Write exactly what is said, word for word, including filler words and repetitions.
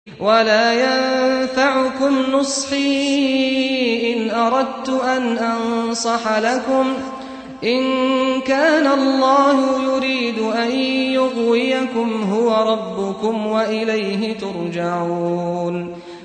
ولا ينفعكم نصحي إن أردت أن أنصح لكم إن كان الله يريد أن يغويكم هو ربكم وإليه ترجعون